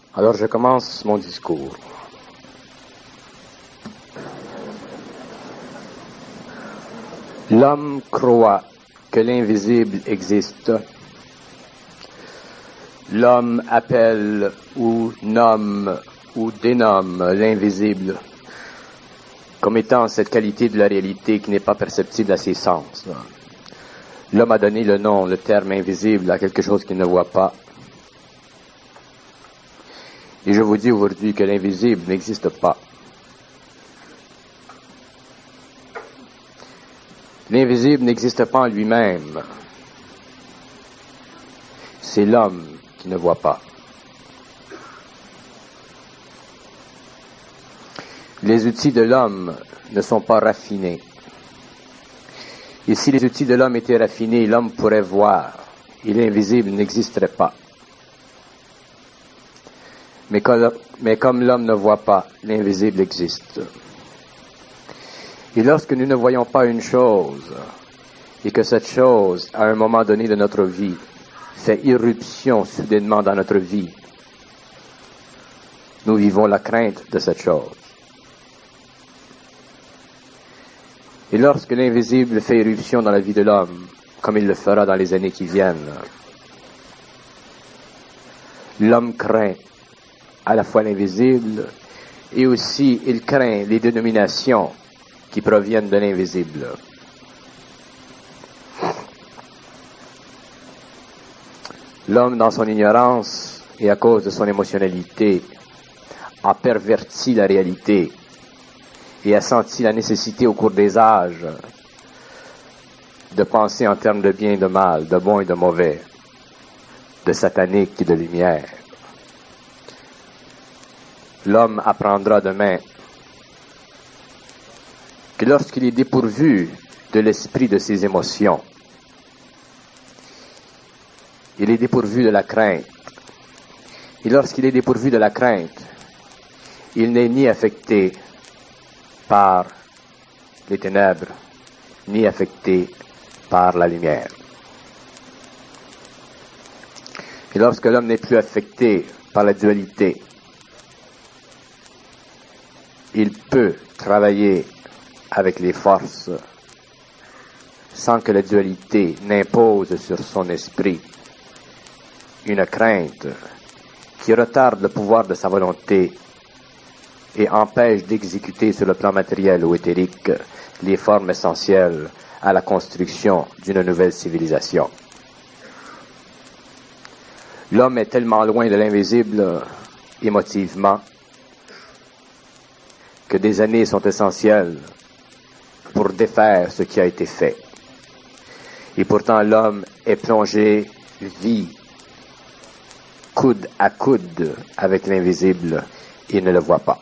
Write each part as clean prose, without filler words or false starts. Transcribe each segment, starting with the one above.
Alors je commence mon discours. L'homme croit que l'invisible existe. L'homme appelle ou nomme ou dénomme l'invisible comme étant cette qualité de la réalité qui n'est pas perceptible à ses sens. L'homme a donné le nom, le terme invisible à quelque chose qu'il ne voit pas. Et je vous dis aujourd'hui que l'invisible n'existe pas. L'invisible n'existe pas en lui-même. C'est l'homme qui ne voit pas. Les outils de l'homme ne sont pas raffinés. Et si les outils de l'homme étaient raffinés, l'homme pourrait voir, et l'invisible n'existerait pas. Mais comme l'homme ne voit pas, l'invisible existe. Et lorsque nous ne voyons pas une chose, et que cette chose, à un moment donné de notre vie, fait irruption soudainement dans notre vie, nous vivons la crainte de cette chose. Et lorsque l'invisible fait irruption dans la vie de l'homme, comme il le fera dans les années qui viennent, l'homme craint à la fois l'invisible et aussi il craint les dénominations qui proviennent de l'invisible. L'homme, dans son ignorance et à cause de son émotionnalité, a perverti la réalité et a senti la nécessité au cours des âges de penser en termes de bien et de mal, de bon et de mauvais, de satanique et de lumière. L'homme apprendra demain que lorsqu'il est dépourvu de l'esprit de ses émotions, il est dépourvu de la crainte. Et lorsqu'il est dépourvu de la crainte, il n'est ni affecté par les ténèbres, ni affecté par la lumière. Et lorsque l'homme n'est plus affecté par la dualité, il peut travailler avec les forces sans que la dualité n'impose sur son esprit une crainte qui retarde le pouvoir de sa volonté et empêche d'exécuter sur le plan matériel ou éthérique les formes essentielles à la construction d'une nouvelle civilisation. L'homme est tellement loin de l'invisible émotivement que des années sont essentielles pour défaire ce qui a été fait. Et pourtant l'homme est plongé, vit coude à coude avec l'invisible et ne le voit pas.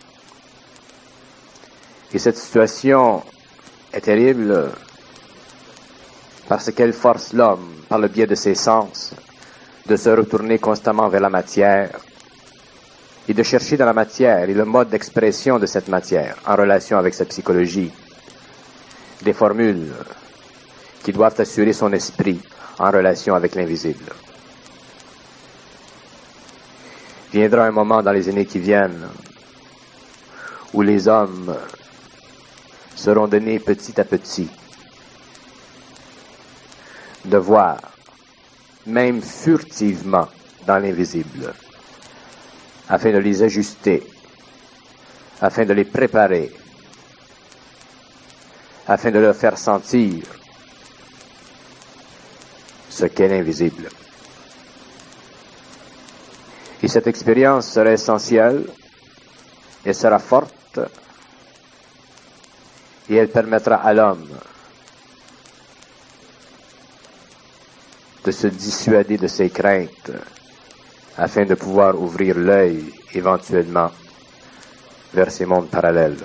Et cette situation est terrible parce qu'elle force l'homme, par le biais de ses sens, de se retourner constamment vers la matière et de chercher dans la matière et le mode d'expression de cette matière en relation avec sa psychologie des formules qui doivent assurer son esprit en relation avec l'invisible. Viendra un moment dans les années qui viennent où les hommes seront donnés petit à petit de voir, même furtivement, dans l'invisible, afin de les ajuster, afin de les préparer, afin de leur faire sentir ce qu'est l'invisible. Et cette expérience sera essentielle, elle sera forte, et elle permettra à l'homme de se dissuader de ses craintes afin de pouvoir ouvrir l'œil éventuellement vers ces mondes parallèles.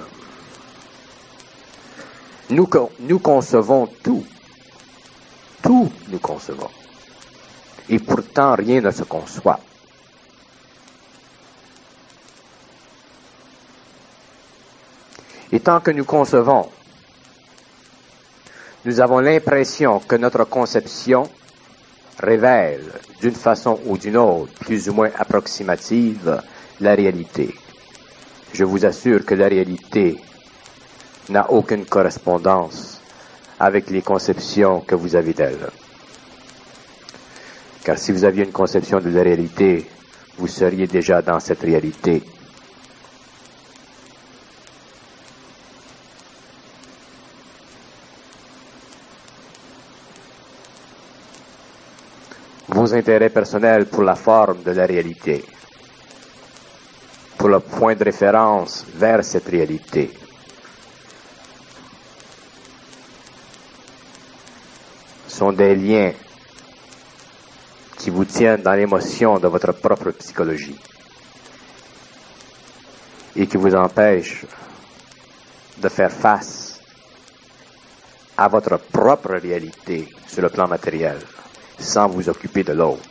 Nous concevons tout nous concevons, et pourtant rien ne se conçoit. Et tant que nous concevons, nous avons l'impression que notre conception révèle, d'une façon ou d'une autre, plus ou moins approximative, la réalité. Je vous assure que la réalité n'a aucune correspondance avec les conceptions que vous avez d'elle. Car si vous aviez une conception de la réalité, vous seriez déjà dans cette réalité. Vos intérêts personnels pour la forme de la réalité, pour le point de référence vers cette réalité, sont des liens qui vous tiennent dans l'émotion de votre propre psychologie et qui vous empêchent de faire face à votre propre réalité sur le plan matériel sans vous occuper de l'autre.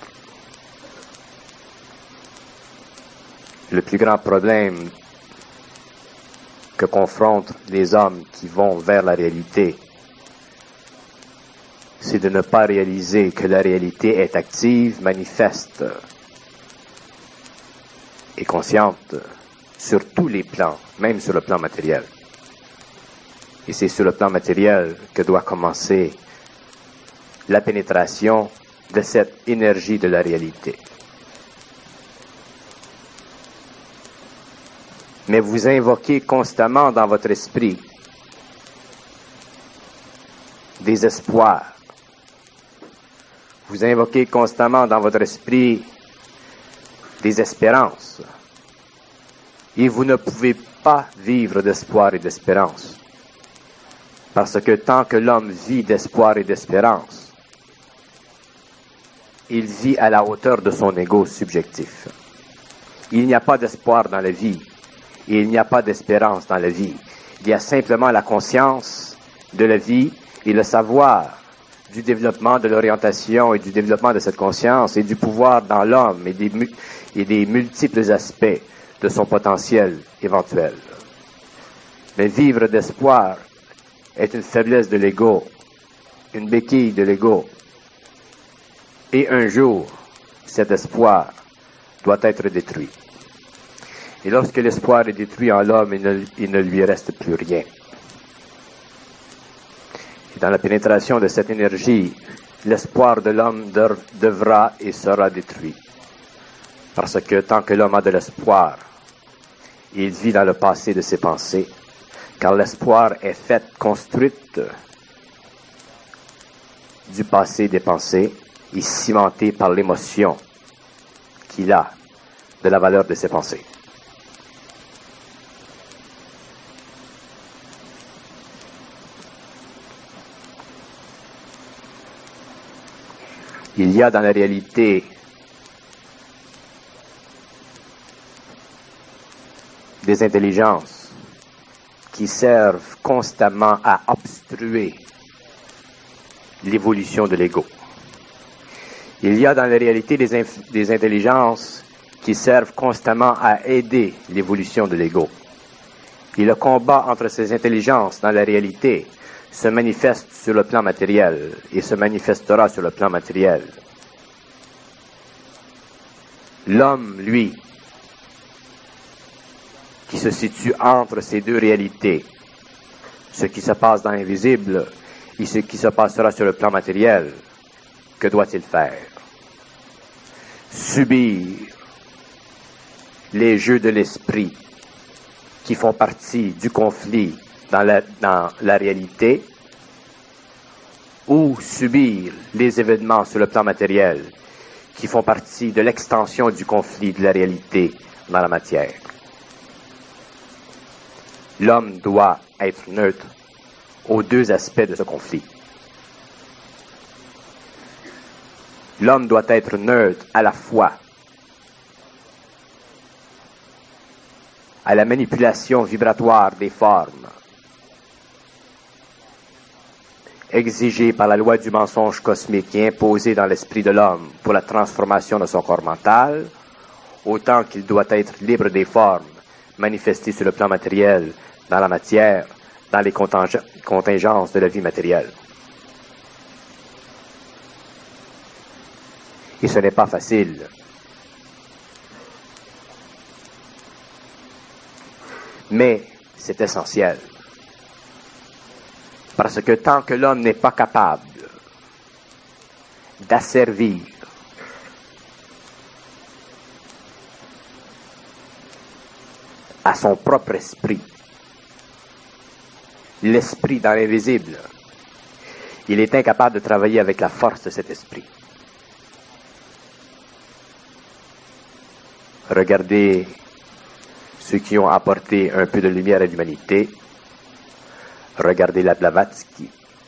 Le plus grand problème que confrontent les hommes qui vont vers la réalité, c'est de ne pas réaliser que la réalité est active, manifeste et consciente sur tous les plans, même sur le plan matériel. Et c'est sur le plan matériel que doit commencer la pénétration de cette énergie de la réalité. Mais vous invoquez constamment dans votre esprit des espoirs. Vous invoquez constamment dans votre esprit des espérances. Et vous ne pouvez pas vivre d'espoir et d'espérance. Parce que tant que l'homme vit d'espoir et d'espérance, il vit à la hauteur de son ego subjectif. Il n'y a pas d'espoir dans la vie et il n'y a pas d'espérance dans la vie. Il y a simplement la conscience de la vie et le savoir du développement de l'orientation et du développement de cette conscience et du pouvoir dans l'homme et des multiples aspects de son potentiel éventuel. Mais vivre d'espoir est une faiblesse de l'ego, une béquille de l'ego. Et un jour, cet espoir doit être détruit. Et lorsque l'espoir est détruit en l'homme, il ne lui reste plus rien. Et dans la pénétration de cette énergie, l'espoir de l'homme devra et sera détruit. Parce que tant que l'homme a de l'espoir, il vit dans le passé de ses pensées, car l'espoir est fait, construite du passé des pensées et cimenté par l'émotion qu'il a de la valeur de ses pensées. Il y a dans la réalité des intelligences qui servent constamment à obstruer l'évolution de l'ego. Il y a dans la réalité des intelligences qui servent constamment à aider l'évolution de l'ego. Et le combat entre ces intelligences dans la réalité se manifeste sur le plan matériel et se manifestera sur le plan matériel. L'homme, lui, qui se situe entre ces deux réalités, ce qui se passe dans l'invisible et ce qui se passera sur le plan matériel, que doit-il faire? Subir les jeux de l'esprit qui font partie du conflit dans la réalité, ou subir les événements sur le plan matériel qui font partie de l'extension du conflit de la réalité dans la matière. L'homme doit être neutre aux deux aspects de ce conflit. L'homme doit être neutre à la fois à la manipulation vibratoire des formes exigée par la loi du mensonge cosmique et imposée dans l'esprit de l'homme pour la transformation de son corps mental, autant qu'il doit être libre des formes manifestées sur le plan matériel, dans la matière, dans les contingences de la vie matérielle. Et ce n'est pas facile. Mais c'est essentiel. Parce que tant que l'homme n'est pas capable d'asservir à son propre esprit, l'esprit dans l'invisible, il est incapable de travailler avec la force de cet esprit. Regardez ceux qui ont apporté un peu de lumière à l'humanité. Regardez la Blavatsky.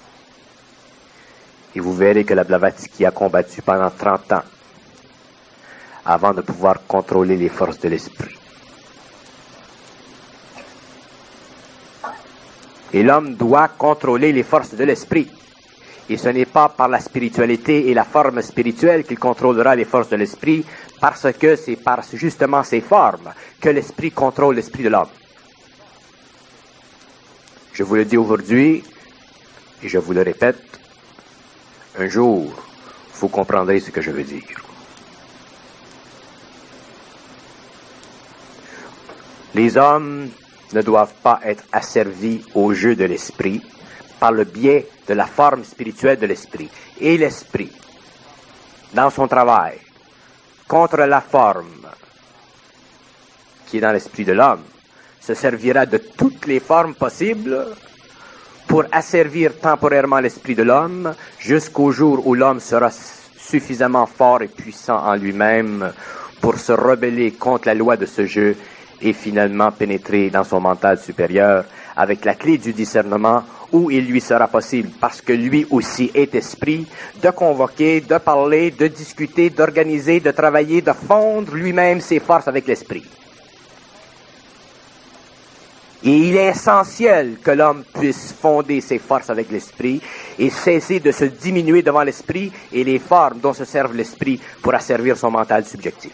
Et vous verrez que la Blavatsky a combattu pendant 30 ans avant de pouvoir contrôler les forces de l'esprit. Et l'homme doit contrôler les forces de l'esprit. Et ce n'est pas par la spiritualité et la forme spirituelle qu'il contrôlera les forces de l'esprit, parce que c'est par justement ces formes que l'esprit contrôle l'esprit de l'homme. Je vous le dis aujourd'hui, et je vous le répète, un jour, vous comprendrez ce que je veux dire. Les hommes ne doivent pas être asservis au jeu de l'esprit par le biais de la forme spirituelle de l'esprit. Et l'esprit, dans son travail, contre la forme qui est dans l'esprit de l'homme, se servira de toutes les formes possibles pour asservir temporairement l'esprit de l'homme jusqu'au jour où l'homme sera suffisamment fort et puissant en lui-même pour se rebeller contre la loi de ce jeu et finalement pénétrer dans son mental supérieur avec la clé du discernement où il lui sera possible, parce que lui aussi est esprit, de convoquer, de parler, de discuter, d'organiser, de travailler, de fondre lui-même ses forces avec l'esprit. Et il est essentiel que l'homme puisse fonder ses forces avec l'esprit et cesser de se diminuer devant l'esprit et les formes dont se serve l'esprit pour asservir son mental subjectif.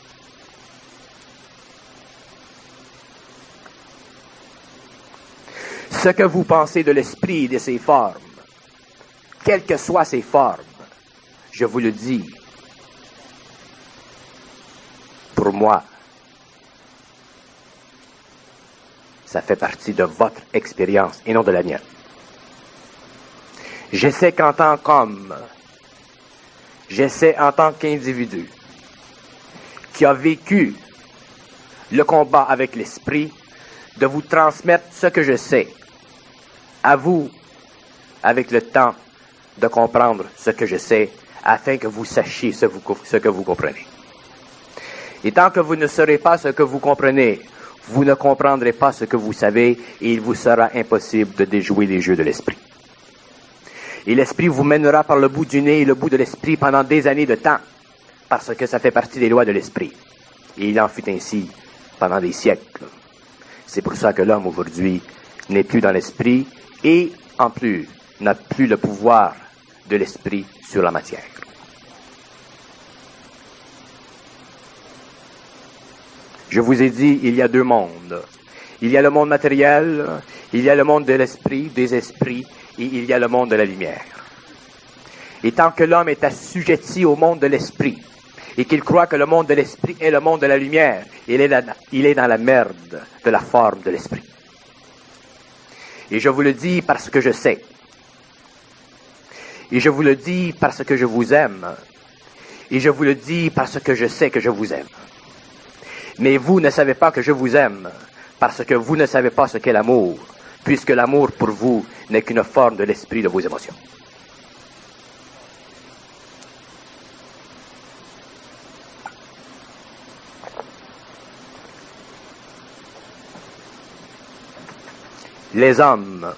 Ce que vous pensez de l'esprit et de ses formes, quelles que soient ces formes, je vous le dis, pour moi, ça fait partie de votre expérience et non de la mienne. J'essaie qu'en tant qu'homme, j'essaie en tant qu'individu qui a vécu le combat avec l'esprit, de vous transmettre ce que je sais. À vous, avec le temps, de comprendre ce que je sais, afin que vous sachiez ce que vous comprenez. Et tant que vous ne saurez pas ce que vous comprenez, vous ne comprendrez pas ce que vous savez, et il vous sera impossible de déjouer les jeux de l'esprit. Et l'esprit vous mènera par le bout du nez et le bout de l'esprit pendant des années de temps, parce que ça fait partie des lois de l'esprit. Et il en fut ainsi pendant des siècles. C'est pour ça que l'homme aujourd'hui n'est plus dans l'esprit et, en plus, n'a plus le pouvoir de l'esprit sur la matière. Je vous ai dit, il y a deux mondes. Il y a le monde matériel, il y a le monde de l'esprit, des esprits, et il y a le monde de la lumière. Et tant que l'homme est assujetti au monde de l'esprit, et qu'il croit que le monde de l'esprit est le monde de la lumière, il est dans la merde de la forme de l'esprit. Et je vous le dis parce que je sais. Et je vous le dis parce que je vous aime. Et je vous le dis parce que je sais que je vous aime. Mais vous ne savez pas que je vous aime, parce que vous ne savez pas ce qu'est l'amour, puisque l'amour pour vous n'est qu'une forme de l'esprit de vos émotions. Les hommes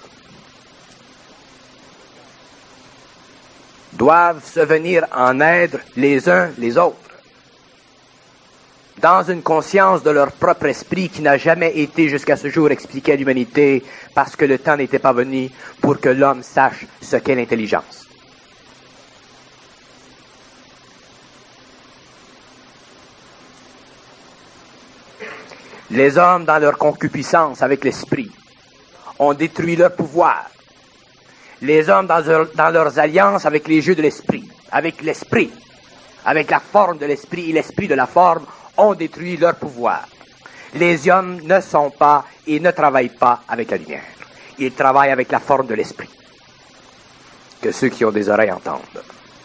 doivent se venir en aide les uns les autres, dans une conscience de leur propre esprit qui n'a jamais été jusqu'à ce jour expliquée à l'humanité, parce que le temps n'était pas venu pour que l'homme sache ce qu'est l'intelligence. Les hommes, dans leur concupiscence avec l'esprit, ont détruit leur pouvoir. Les hommes, dans leurs alliances avec les jeux de l'esprit, avec l'esprit, avec la forme de l'esprit et l'esprit de la forme, ont détruit leur pouvoir. Les hommes ne sont pas et ne travaillent pas avec la lumière. Ils travaillent avec la forme de l'esprit. Que ceux qui ont des oreilles entendent.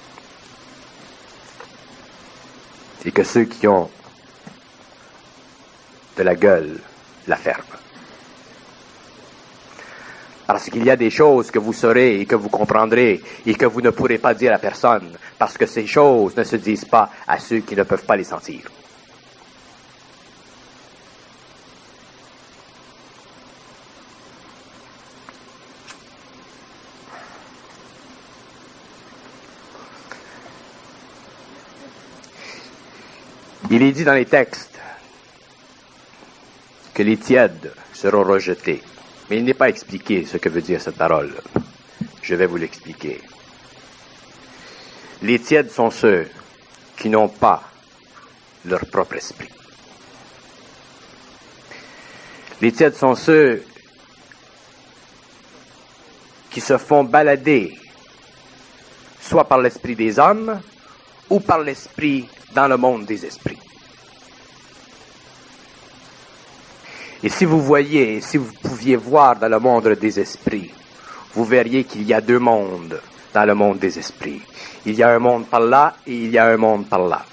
Et que ceux qui ont de la gueule la ferment. Parce qu'il y a des choses que vous saurez et que vous comprendrez et que vous ne pourrez pas dire à personne, parce que ces choses ne se disent pas à ceux qui ne peuvent pas les sentir. Il est dit dans les textes que les tièdes seront rejetés. Mais il n'est pas expliqué ce que veut dire cette parole. Je vais vous l'expliquer. Les tièdes sont ceux qui n'ont pas leur propre esprit. Les tièdes sont ceux qui se font balader soit par l'esprit des hommes ou par l'esprit dans le monde des esprits. Et si vous voyez, si vous pouviez voir dans le monde des esprits, vous verriez qu'il y a deux mondes dans le monde des esprits. Il y a un monde par là et il y a un monde par là.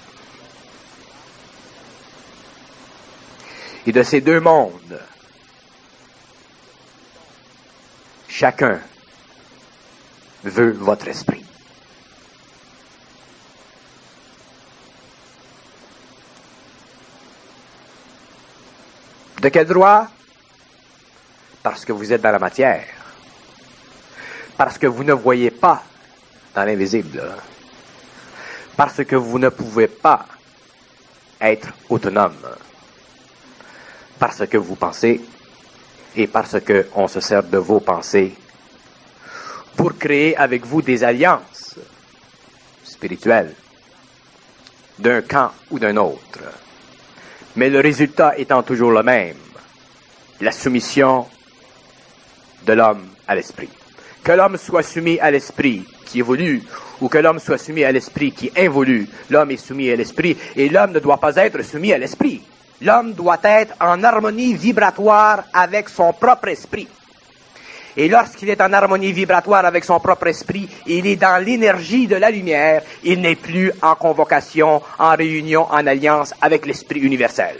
Et de ces deux mondes, chacun veut votre esprit. De quel droit? Parce que vous êtes dans la matière. Parce que vous ne voyez pas dans l'invisible. Parce que vous ne pouvez pas être autonome. Parce que vous pensez et parce qu'on se sert de vos pensées pour créer avec vous des alliances spirituelles d'un camp ou d'un autre. Mais le résultat étant toujours le même, la soumission de l'homme à l'esprit. Que l'homme soit soumis à l'esprit qui évolue, ou que l'homme soit soumis à l'esprit qui involue, l'homme est soumis à l'esprit, et l'homme ne doit pas être soumis à l'esprit. L'homme doit être en harmonie vibratoire avec son propre esprit. Et lorsqu'il est en harmonie vibratoire avec son propre esprit, il est dans l'énergie de la lumière, il n'est plus en convocation, en réunion, en alliance avec l'esprit universel.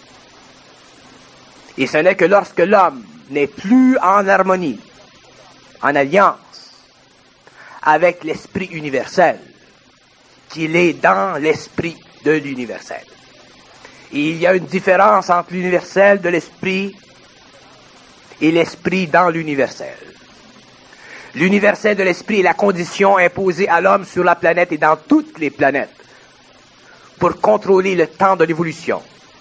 Et ce n'est que lorsque l'homme n'est plus en harmonie, en alliance avec l'esprit universel, qu'il est dans l'esprit de l'universel. Et il y a une différence entre l'universel de l'esprit et l'esprit dans l'universel. L'universel de l'esprit est la condition imposée à l'homme sur la planète et dans toutes les planètes pour contrôler le temps de l'évolution.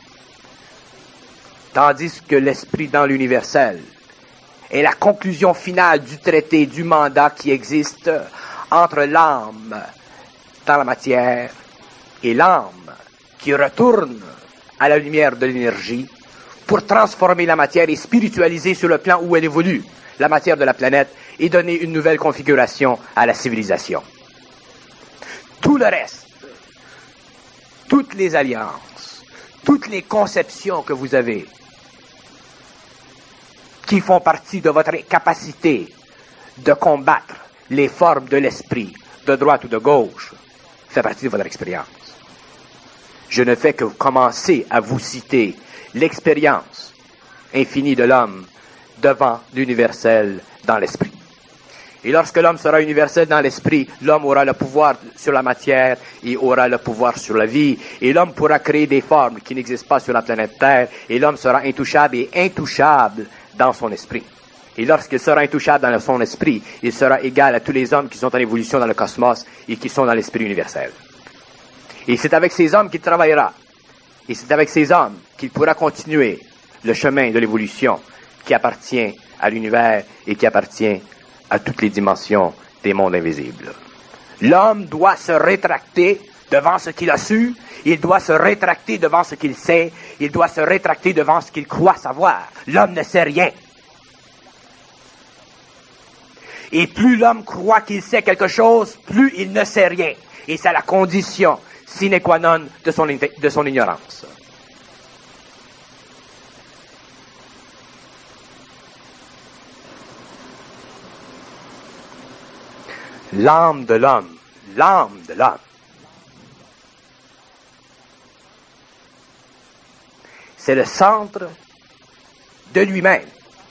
Tandis que l'esprit dans l'universel est la conclusion finale du traité, du mandat qui existe entre l'âme dans la matière et l'âme qui retourne à la lumière de l'énergie pour transformer la matière et spiritualiser sur le plan où elle évolue, la matière de la planète, et donner une nouvelle configuration à la civilisation. Tout le reste, toutes les alliances, toutes les conceptions que vous avez, qui font partie de votre capacité de combattre les formes de l'esprit, de droite ou de gauche, fait partie de votre expérience. Je ne fais que commencer à vous citer l'expérience infinie de l'homme devant l'universel dans l'esprit. Et lorsque l'homme sera universel dans l'esprit, l'homme aura le pouvoir sur la matière et aura le pouvoir sur la vie. Et l'homme pourra créer des formes qui n'existent pas sur la planète Terre. Et l'homme sera intouchable et intouchable dans son esprit. Et lorsqu'il sera intouchable dans son esprit, il sera égal à tous les hommes qui sont en évolution dans le cosmos et qui sont dans l'esprit universel. Et c'est avec ces hommes qu'il travaillera. Et c'est avec ces hommes qu'il pourra continuer le chemin de l'évolution qui appartient à l'univers et qui appartient à toutes les dimensions des mondes invisibles. L'homme doit se rétracter devant ce qu'il a su, il doit se rétracter devant ce qu'il sait, il doit se rétracter devant ce qu'il croit savoir. L'homme ne sait rien. Et plus l'homme croit qu'il sait quelque chose, plus il ne sait rien. Et c'est la condition sine qua non de son ignorance. L'âme de l'homme, c'est le centre de lui-même.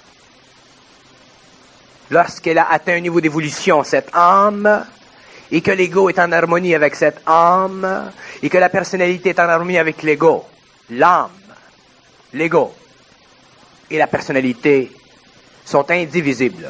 Lorsqu'elle a atteint un niveau d'évolution, cette âme, et que l'ego est en harmonie avec cette âme, et que la personnalité est en harmonie avec l'ego, l'âme, l'ego et la personnalité sont indivisibles.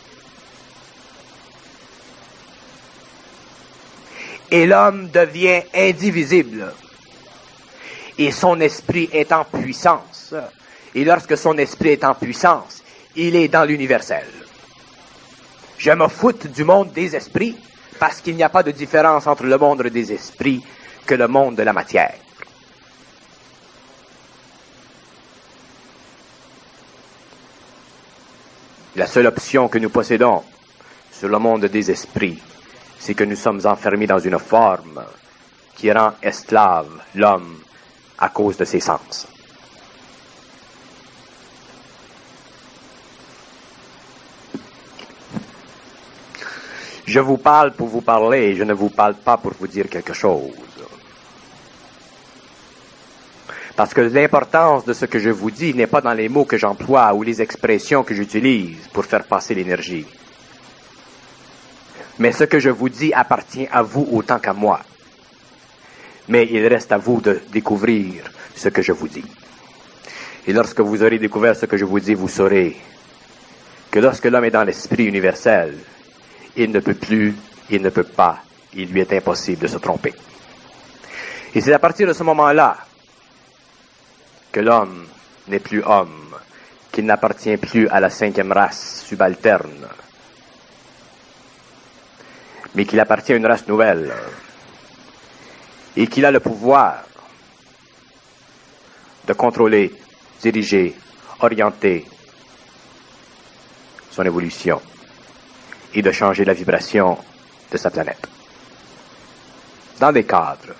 Et l'homme devient indivisible. Et son esprit est en puissance. Et lorsque son esprit est en puissance, il est dans l'universel. Je me foute du monde des esprits parce qu'il n'y a pas de différence entre le monde des esprits que le monde de la matière. La seule option que nous possédons sur le monde des esprits, c'est que nous sommes enfermés dans une forme qui rend esclave l'homme à cause de ses sens. Je vous parle pour vous parler et je ne vous parle pas pour vous dire quelque chose. Parce que l'importance de ce que je vous dis n'est pas dans les mots que j'emploie ou les expressions que j'utilise pour faire passer l'énergie. Mais ce que je vous dis appartient à vous autant qu'à moi. Mais il reste à vous de découvrir ce que je vous dis. Et lorsque vous aurez découvert ce que je vous dis, vous saurez que lorsque l'homme est dans l'esprit universel, il ne peut plus, il ne peut pas, il lui est impossible de se tromper. Et c'est à partir de ce moment-là que l'homme n'est plus homme, qu'il n'appartient plus à la 5e race subalterne, mais qu'il appartient à une race nouvelle, et qu'il a le pouvoir de contrôler, diriger, orienter son évolution et de changer la vibration de sa planète. Dans des cadres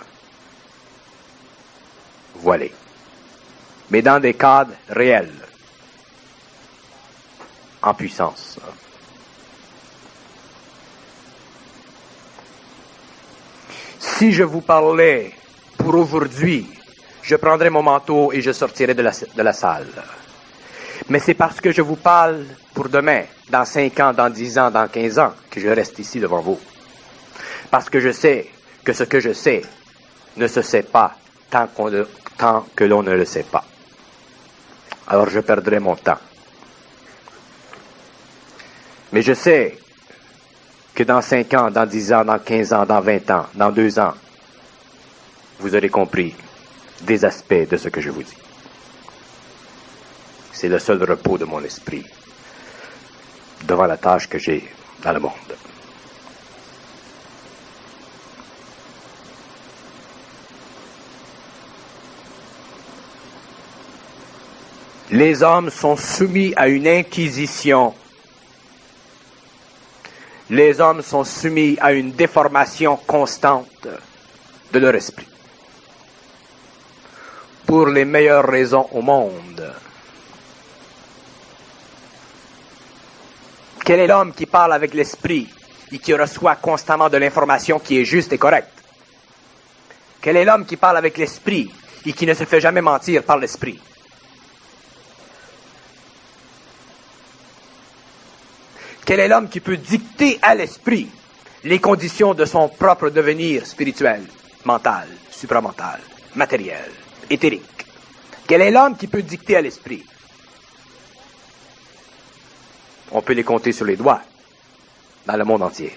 voilés, mais dans des cadres réels, en puissance. Si je vous parlais pour aujourd'hui, je prendrais mon manteau et je sortirais de la salle. Mais c'est parce que je vous parle pour demain, dans 5 ans, dans 10 ans, dans 15 ans, que je reste ici devant vous. Parce que je sais que ce que je sais ne se sait pas tant que l'on ne le sait pas. Alors je perdrai mon temps. Mais je sais que dans 5 ans, dans 10 ans, dans 15 ans, dans 20 ans, dans 2 ans, vous aurez compris des aspects de ce que je vous dis. C'est le seul repos de mon esprit devant la tâche que j'ai dans le monde. Les hommes sont soumis à une inquisition. Les hommes sont soumis à une déformation constante de leur esprit. Pour les meilleures raisons au monde. Quel est l'homme qui parle avec l'esprit et qui reçoit constamment de l'information qui est juste et correcte? Quel est l'homme qui parle avec l'esprit et qui ne se fait jamais mentir par l'esprit? Quel est l'homme qui peut dicter à l'esprit les conditions de son propre devenir spirituel, mental, supramental, matériel, éthérique? Quel est l'homme qui peut dicter à l'esprit? On peut les compter sur les doigts dans le monde entier.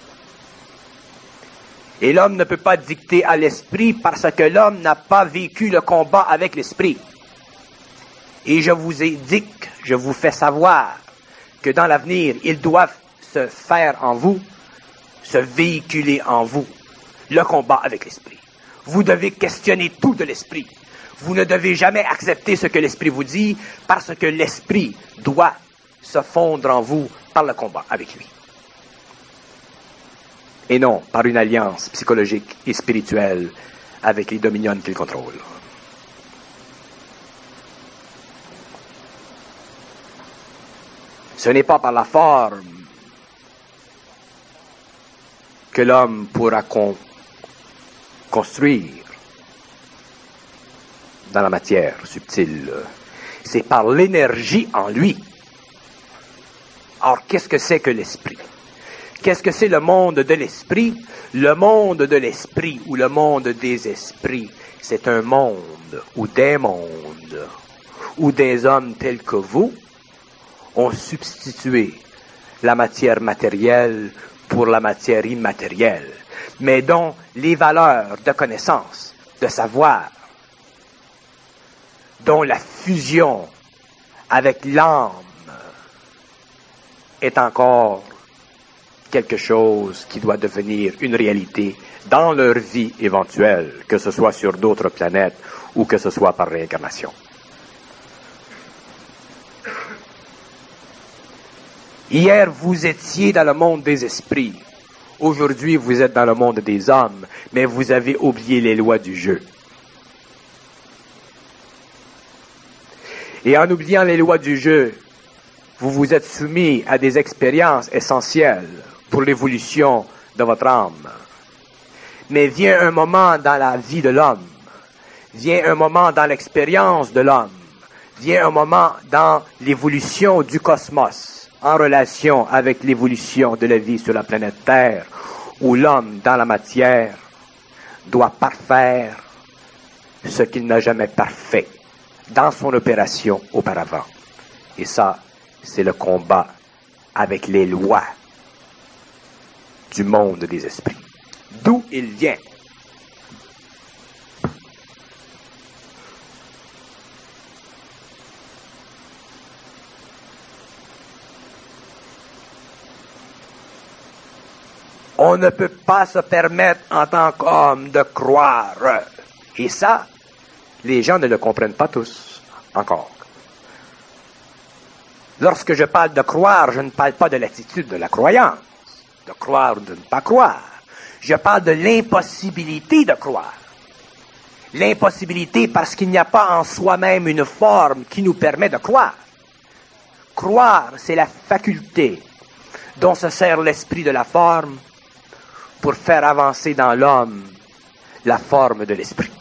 Et l'homme ne peut pas dicter à l'esprit parce que l'homme n'a pas vécu le combat avec l'esprit. Et je vous indique, je vous fais savoir que dans l'avenir, ils doivent se faire en vous, se véhiculer en vous, le combat avec l'esprit. Vous devez questionner tout de l'esprit. Vous ne devez jamais accepter ce que l'esprit vous dit parce que l'esprit doit se fondre en vous par le combat avec lui. et non par une alliance psychologique et spirituelle avec les dominions qu'il contrôle. Ce n'est pas par la forme que l'homme pourra construire dans la matière subtile. C'est par l'énergie en lui. Or, qu'est-ce que c'est que l'esprit? Qu'est-ce que c'est le monde de l'esprit? Le monde de l'esprit ou le monde des esprits, c'est un monde ou des mondes où des hommes tels que vous ont substitué la matière matérielle pour la matière immatérielle, mais dont les valeurs de connaissance, de savoir, dont la fusion avec l'âme est encore quelque chose qui doit devenir une réalité dans leur vie éventuelle, que ce soit sur d'autres planètes ou que ce soit par réincarnation. Hier, vous étiez dans le monde des esprits. Aujourd'hui, vous êtes dans le monde des hommes, mais vous avez oublié les lois du jeu. Et en oubliant les lois du jeu, vous vous êtes soumis à des expériences essentielles pour l'évolution de votre âme. Mais vient un moment dans la vie de l'homme, vient un moment dans l'expérience de l'homme, vient un moment dans l'évolution du cosmos, en relation avec l'évolution de la vie sur la planète Terre, où l'homme, dans la matière, doit parfaire ce qu'il n'a jamais parfait dans son opération auparavant. Et ça, c'est le combat avec les lois du monde des esprits. D'où il vient. On ne peut pas se permettre en tant qu'homme de croire. Et ça, les gens ne le comprennent pas tous encore. Lorsque je parle de croire, je ne parle pas de l'attitude de la croyance, de croire ou de ne pas croire. Je parle de l'impossibilité de croire. L'impossibilité parce qu'il n'y a pas en soi-même une forme qui nous permet de croire. Croire, c'est la faculté dont se sert l'esprit de la forme pour faire avancer dans l'homme la forme de l'esprit.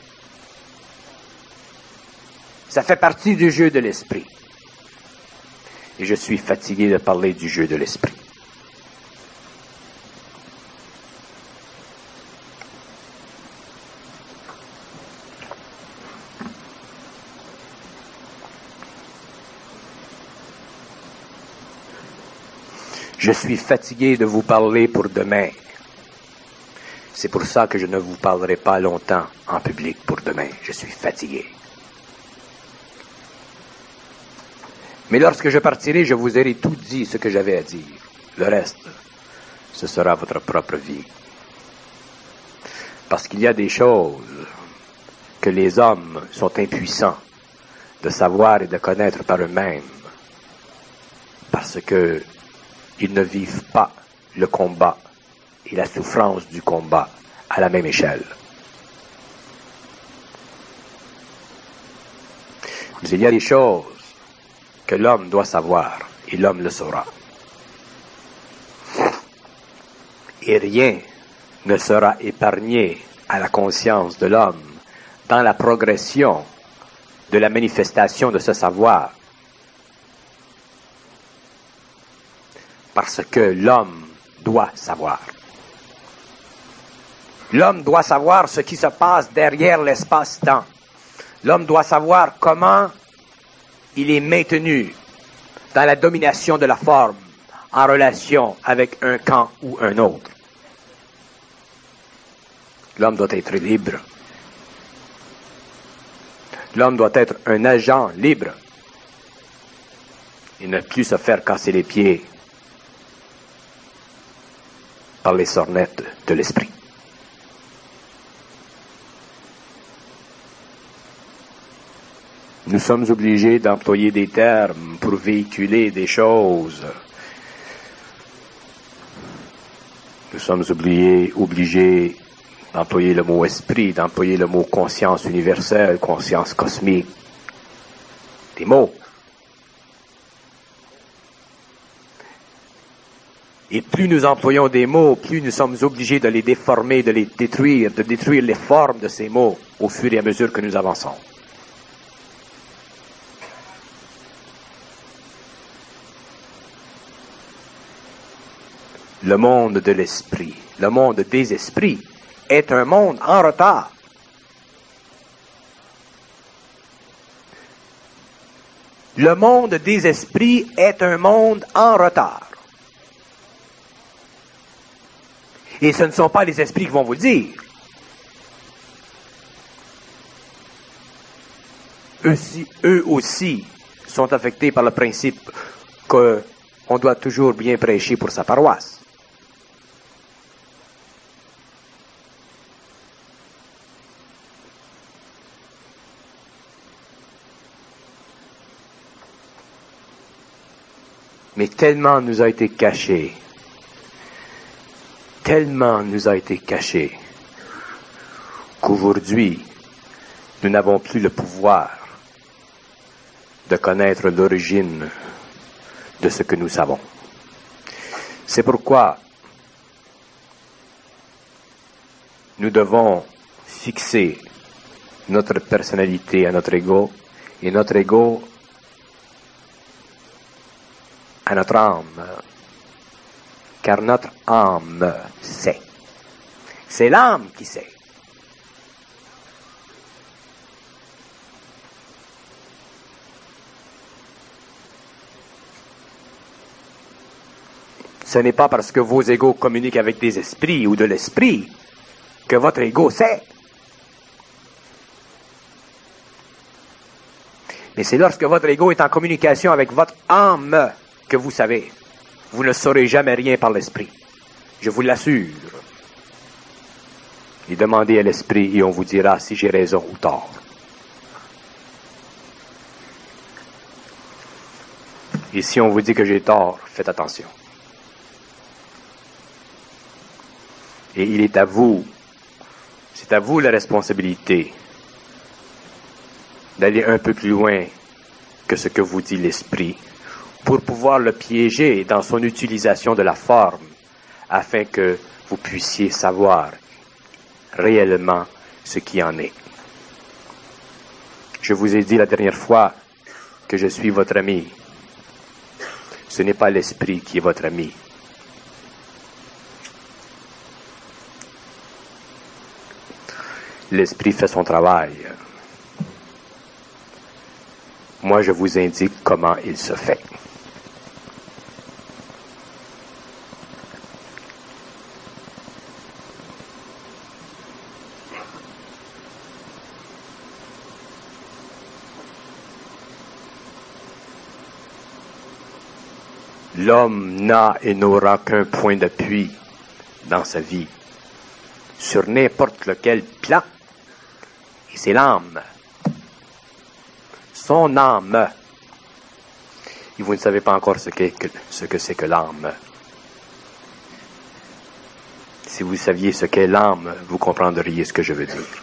Ça fait partie du jeu de l'esprit. Et je suis fatigué de parler du jeu de l'esprit. Je suis fatigué de vous parler pour demain. C'est pour ça que je ne vous parlerai pas longtemps en public pour demain. Je suis fatigué. Mais lorsque je partirai, je vous aurai tout dit ce que j'avais à dire. Le reste, ce sera votre propre vie. Parce qu'il y a des choses que les hommes sont impuissants de savoir et de connaître par eux-mêmes. Parce que ils ne vivent pas le combat et la souffrance du combat à la même échelle. Mais il y a des choses que l'homme doit savoir, et l'homme le saura. Et rien ne sera épargné à la conscience de l'homme dans la progression de la manifestation de ce savoir. Parce que l'homme doit savoir. L'homme doit savoir ce qui se passe derrière l'espace-temps. L'homme doit savoir comment il est maintenu dans la domination de la forme en relation avec un camp ou un autre. L'homme doit être libre. L'homme doit être un agent libre et ne plus se faire casser les pieds par les sornettes de l'esprit. Nous sommes obligés d'employer des termes pour véhiculer des choses. Nous sommes obligés d'employer le mot esprit, d'employer le mot conscience universelle, conscience cosmique. Des mots. Et plus nous employons des mots, plus nous sommes obligés de les déformer, de les détruire, de détruire les formes de ces mots au fur et à mesure que nous avançons. Le monde de l'esprit, le monde des esprits, est un monde en retard. Le monde des esprits est un monde en retard. Et ce ne sont pas les esprits qui vont vous le dire. Eux aussi sont affectés par le principe qu'on doit toujours bien prêcher pour sa paroisse. Mais tellement nous a été caché, qu'aujourd'hui, nous n'avons plus le pouvoir de connaître l'origine de ce que nous savons. C'est pourquoi nous devons fixer notre personnalité à notre ego et notre ego à notre âme, car notre âme sait. C'est l'âme qui sait. Ce n'est pas parce que vos égos communiquent avec des esprits ou de l'esprit que votre ego sait. Mais c'est lorsque votre ego est en communication avec votre âme que vous savez. Vous ne saurez jamais rien par l'esprit. Je vous l'assure. Et demandez à l'esprit et on vous dira si j'ai raison ou tort. Et si on vous dit que j'ai tort, faites attention. Et il est à vous, c'est à vous la responsabilité d'aller un peu plus loin que ce que vous dit l'esprit, pour pouvoir le piéger dans son utilisation de la forme, afin que vous puissiez savoir réellement ce qui en est. Je vous ai dit la dernière fois que je suis votre ami. Ce n'est pas l'esprit qui est votre ami. L'esprit fait son travail. Moi, je vous indique comment il se fait. L'homme n'a et n'aura qu'un point d'appui dans sa vie, sur n'importe lequel plan, et c'est l'âme. Son âme. Et vous ne savez pas encore ce que c'est que l'âme. Si vous saviez ce qu'est l'âme, vous comprendriez ce que je veux dire.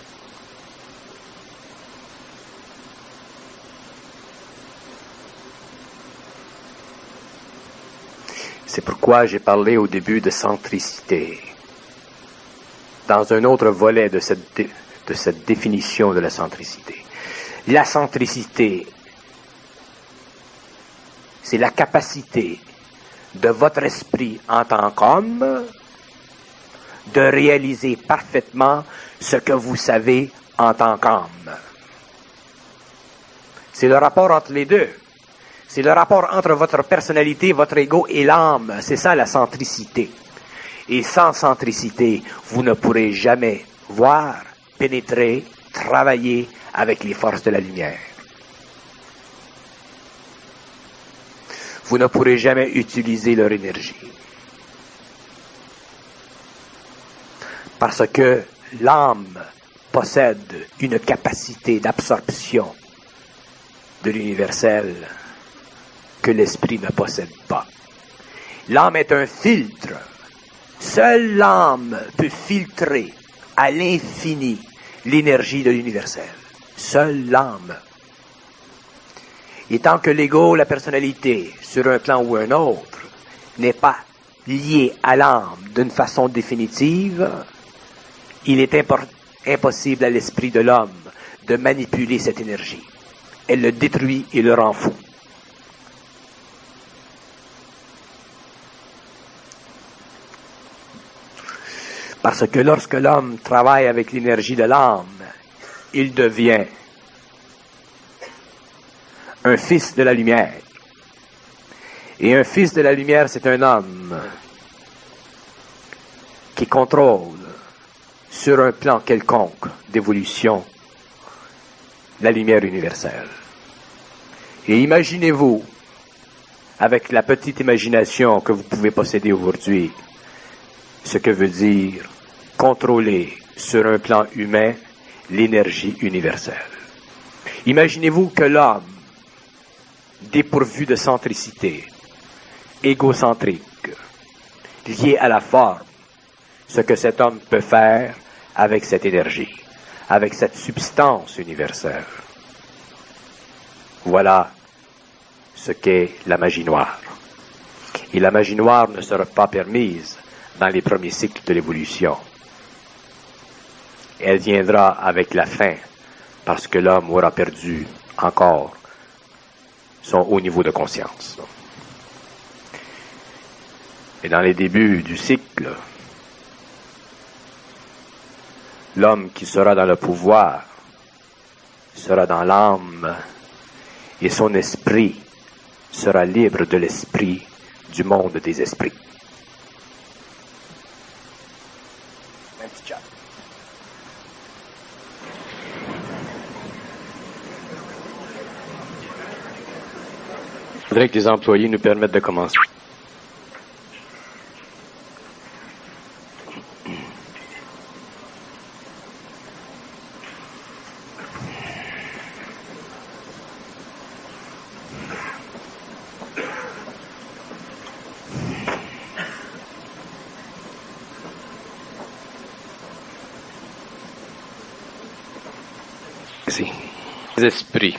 C'est pourquoi j'ai parlé au début de centricité. Dans un autre volet de cette définition de la centricité. La centricité, c'est la capacité de votre esprit en tant qu'homme de réaliser parfaitement ce que vous savez en tant qu'homme. C'est le rapport entre les deux. C'est le rapport entre votre personnalité, votre ego et l'âme. C'est ça la centricité. Et sans centricité, vous ne pourrez jamais voir, pénétrer, travailler avec les forces de la lumière. Vous ne pourrez jamais utiliser leur énergie. Parce que l'âme possède une capacité d'absorption de l'universel que l'esprit ne possède pas. L'âme est un filtre Seule l'âme peut filtrer à l'infini l'énergie de l'universel. Seule l'âme. Et tant que l'ego, la personnalité, sur un plan ou un autre, n'est pas lié à l'âme d'une façon définitive, il est impossible à l'esprit de l'homme de manipuler cette énergie. Elle le détruit et le rend fou. Parce que lorsque l'homme travaille avec l'énergie de l'âme, il devient un fils de la lumière. Et un fils de la lumière, c'est un homme qui contrôle sur un plan quelconque d'évolution la lumière universelle. Et imaginez-vous, avec la petite imagination que vous pouvez posséder aujourd'hui, ce que veut dire contrôler sur un plan humain l'énergie universelle. Imaginez-vous que l'homme, dépourvu de centricité, égocentrique, lié à la forme, ce que cet homme peut faire avec cette énergie, avec cette substance universelle. Voilà ce qu'est la magie noire. Et la magie noire ne sera pas permise dans les premiers cycles de l'évolution. Elle viendra avec la fin, parce que l'homme aura perdu encore son haut niveau de conscience. Et dans les débuts du cycle, l'homme qui sera dans le pouvoir sera dans l'âme et son esprit sera libre de l'esprit du monde des esprits. Un petit chat. Il faudrait que les employés nous permettent de commencer. Les esprits.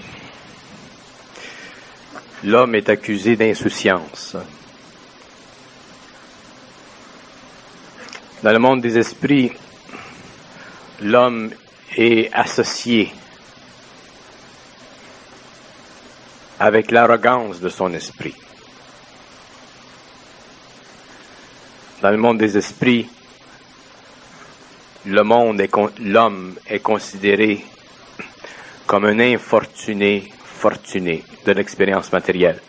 L'homme est accusé d'insouciance. Dans le monde des esprits, l'homme est associé avec l'arrogance de son esprit. Dans le monde des esprits, l'homme est considéré comme un infortuné fortuné de l'expérience matérielle.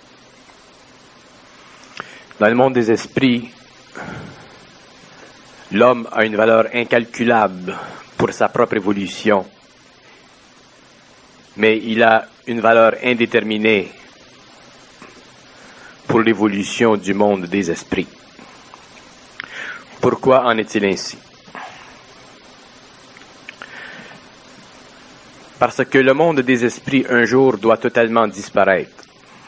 Dans le monde des esprits, l'homme a une valeur incalculable pour sa propre évolution, mais il a une valeur indéterminée pour l'évolution du monde des esprits. Pourquoi en est-il ainsi? Parce que le monde des esprits, un jour, doit totalement disparaître.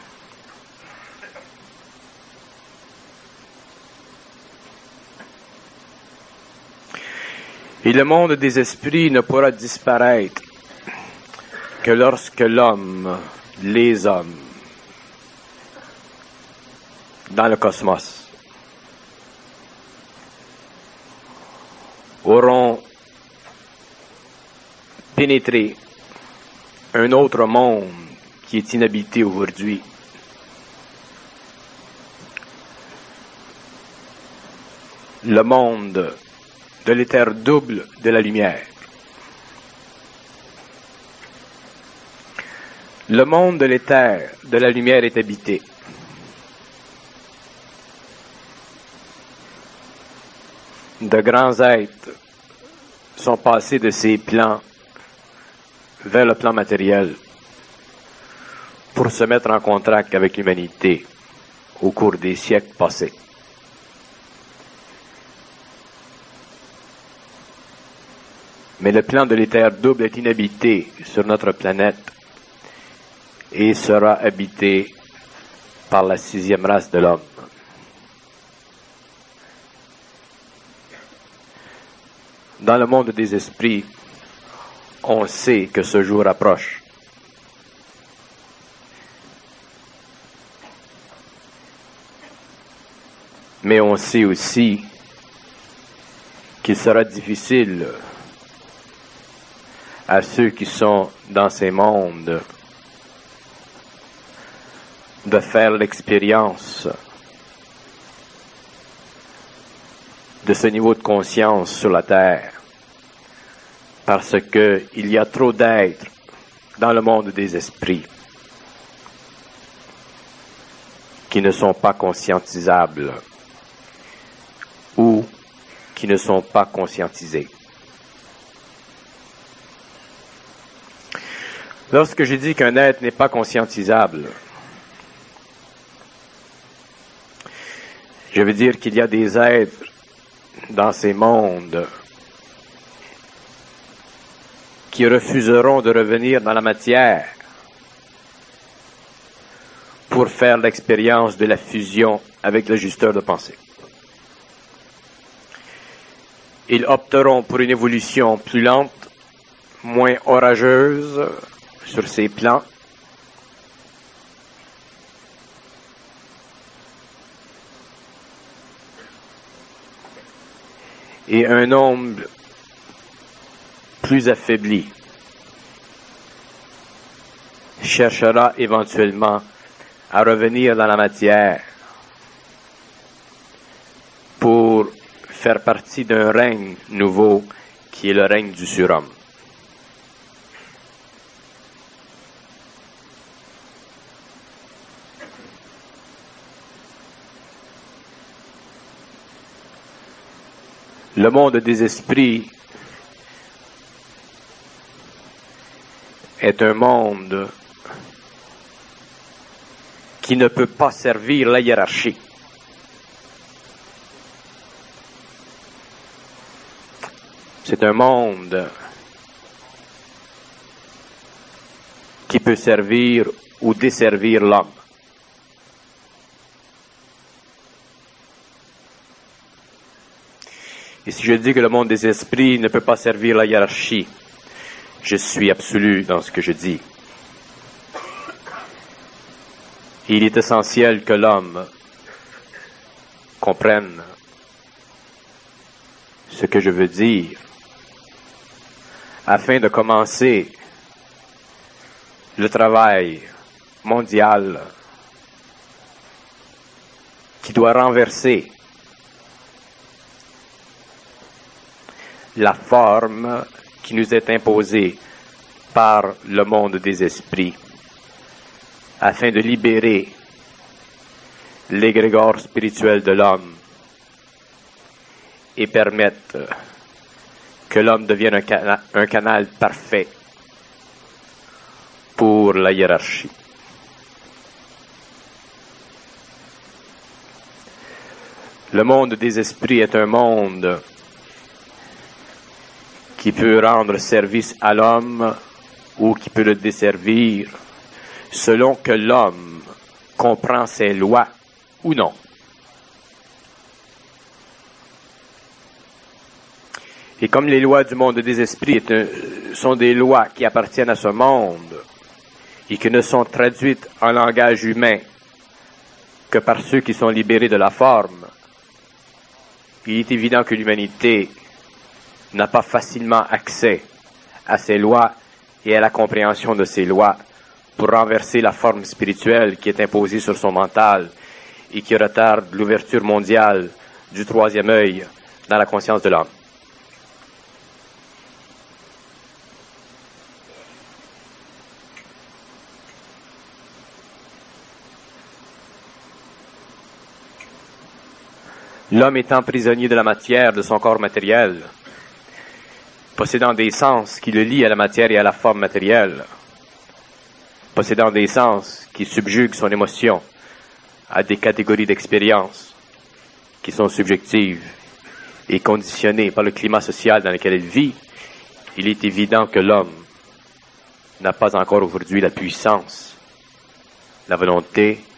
Et le monde des esprits ne pourra disparaître que lorsque l'homme, les hommes, dans le cosmos, auront pénétré un autre monde qui est inhabité aujourd'hui. Le monde de l'éther double de la lumière. Le monde de l'éther de la lumière est habité. De grands êtres sont passés de ces plans vers le plan matériel pour se mettre en contact avec l'humanité au cours des siècles passés. Mais le plan de l'éther double est inhabité sur notre planète et sera habité par la 6e race de l'homme. dans le monde des esprits, on sait que ce jour approche. Mais on sait aussi qu'il sera difficile à ceux qui sont dans ces mondes de faire l'expérience de ce niveau de conscience sur la terre, parce que il y a trop d'êtres dans le monde des esprits qui ne sont pas conscientisables ou qui ne sont pas conscientisés. Lorsque je dis qu'un être n'est pas conscientisable, je veux dire qu'il y a des êtres dans ces mondes qui refuseront de revenir dans la matière pour faire l'expérience de la fusion avec l'ajusteur de pensée. Ils opteront pour une évolution plus lente, moins orageuse sur ces plans, et un nombre plus affaibli cherchera éventuellement à revenir dans la matière pour faire partie d'un règne nouveau qui est le règne du surhomme. Le monde des esprits est un monde qui ne peut pas servir la hiérarchie. C'est un monde qui peut servir ou desservir l'homme. Et si je dis que le monde des esprits ne peut pas servir la hiérarchie, je suis absolu dans ce que je dis. Il est essentiel que l'homme comprenne ce que je veux dire afin de commencer le travail mondial qui doit renverser la forme qui nous est imposée par le monde des esprits, afin de libérer l'égrégore spirituel de l'homme et permettre que l'homme devienne un canal parfait pour la hiérarchie. Le monde des esprits est un monde qui peut rendre service à l'homme ou qui peut le desservir selon que l'homme comprend ses lois ou non. Et comme les lois du monde des esprits sont des lois qui appartiennent à ce monde et qui ne sont traduites en langage humain que par ceux qui sont libérés de la forme, il est évident que l'humanité n'a pas facilement accès à ces lois et à la compréhension de ces lois pour renverser la forme spirituelle qui est imposée sur son mental et qui retarde l'ouverture mondiale du troisième œil dans la conscience de l'homme. L'homme étant prisonnier de la matière de son corps matériel, possédant des sens qui le lient à la matière et à la forme matérielle, possédant des sens qui subjuguent son émotion à des catégories d'expériences qui sont subjectives et conditionnées par le climat social dans lequel il vit, il est évident que l'homme n'a pas encore aujourd'hui la puissance, la volonté